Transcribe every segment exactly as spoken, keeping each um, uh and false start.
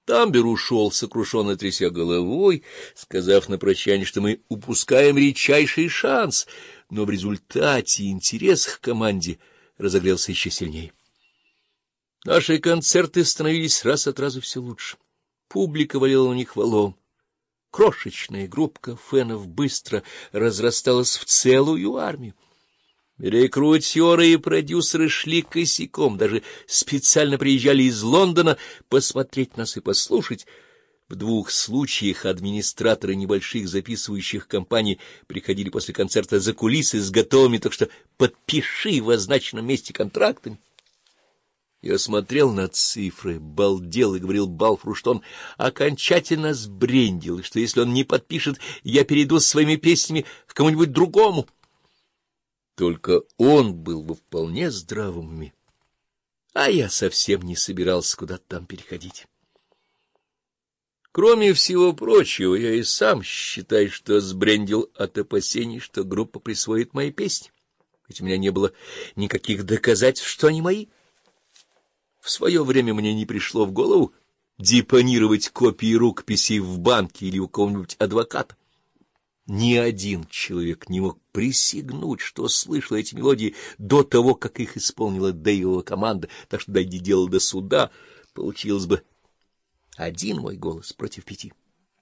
Тамбер ушел, сокрушенно тряся головой, сказав на прощание, что мы упускаем редчайший шанс, но в результате интерес к команде разогрелся еще сильнее. Наши концерты становились раз от раза все лучше. Публика валила на них валом. Крошечная группка фенов быстро разрасталась в целую армию. Рекрутеры и продюсеры шли косяком, даже специально приезжали из Лондона посмотреть нас и послушать. В двух случаях администраторы небольших записывающих компаний приходили после концерта за кулисы с готовыми, так что подпиши в означенном месте контрактами. Я смотрел на цифры, балдел и говорил Балфору, что он окончательно сбрендил, и что если он не подпишет, я перейду с своими песнями к кому-нибудь другому. Только он был во вполне здравом уме, а я совсем не собирался куда-то там переходить. Кроме всего прочего, я и сам считаю, что сбрендил от опасений, что группа присвоит мои песни, ведь у меня не было никаких доказательств, что они мои. В свое время мне не пришло в голову депонировать копии рукописей в банке или у кого-нибудь адвоката. Ни один человек не мог присягнуть, что слышал эти мелодии до того, как их исполнила Дэйвова команда, так что, дойди дело до суда, получилось бы один мой голос против пяти.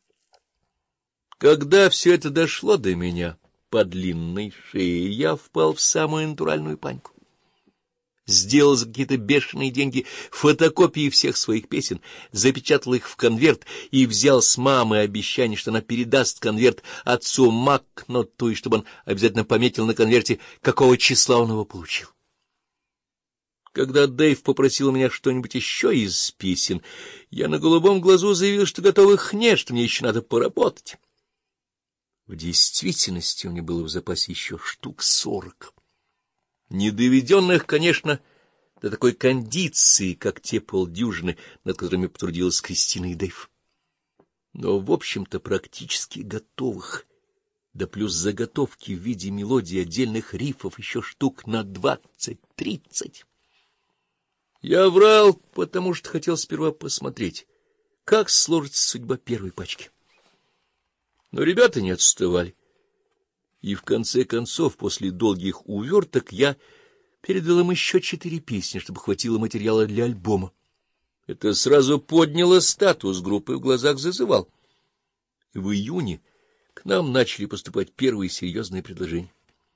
Когда все это дошло до меня по длинной шее, я впал в самую натуральную панику. Сделал за какие-то бешеные деньги фотокопии всех своих песен, запечатал их в конверт и взял с мамы обещание, что она передаст конверт отцу Макноту, и чтобы он обязательно пометил на конверте, какого числа он его получил. Когда Дэйв попросил у меня что-нибудь еще из песен, я на голубом глазу заявил, что готовых нет, что мне еще надо поработать. В действительности у меня было в запасе еще штук сорок. Не доведенных, конечно, до такой кондиции, как те полдюжины, над которыми потрудилась Кристина и Дэйв. Но, в общем-то, практически готовых, да плюс заготовки в виде мелодий отдельных рифов еще штук на двадцать-тридцать. Я врал, потому что хотел сперва посмотреть, как сложится судьба первой пачки. Но ребята не отставали. И в конце концов, после долгих уверток, я передал им еще четыре песни, чтобы хватило материала для альбома. Это сразу подняло статус группы, в глазах зазывал. В июне к нам начали поступать первые серьезные предложения.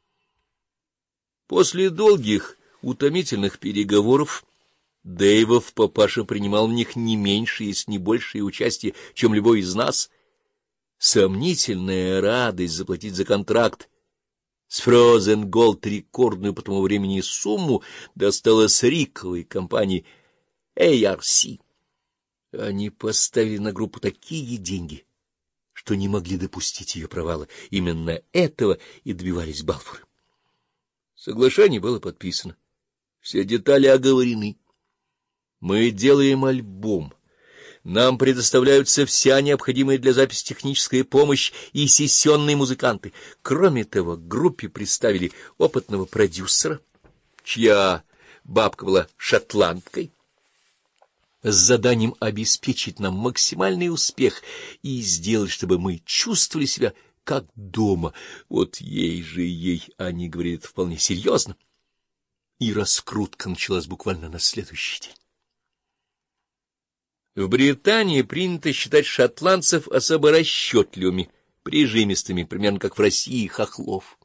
После долгих, утомительных переговоров Дэйвов папаша принимал в них не меньше, если не большее участие, чем любой из нас. Сомнительная радость заплатить за контракт с Frozen Gold рекордную по тому времени сумму досталась Риковой компании эй ар си. Они поставили на группу такие деньги, что не могли допустить ее провала. Именно этого и добивались Балфоры. Соглашение было подписано. Все детали оговорены. Мы делаем альбом. Нам предоставляются вся необходимая для записи техническая помощь и сессионные музыканты. Кроме того, к группе представили опытного продюсера, чья бабка была шотландкой, с заданием обеспечить нам максимальный успех и сделать, чтобы мы чувствовали себя как дома. Вот ей же ей они говорили это вполне серьезно. И раскрутка началась буквально на следующий день. В Британии принято считать шотландцев особо расчетливыми, прижимистыми, примерно как в России хохлов.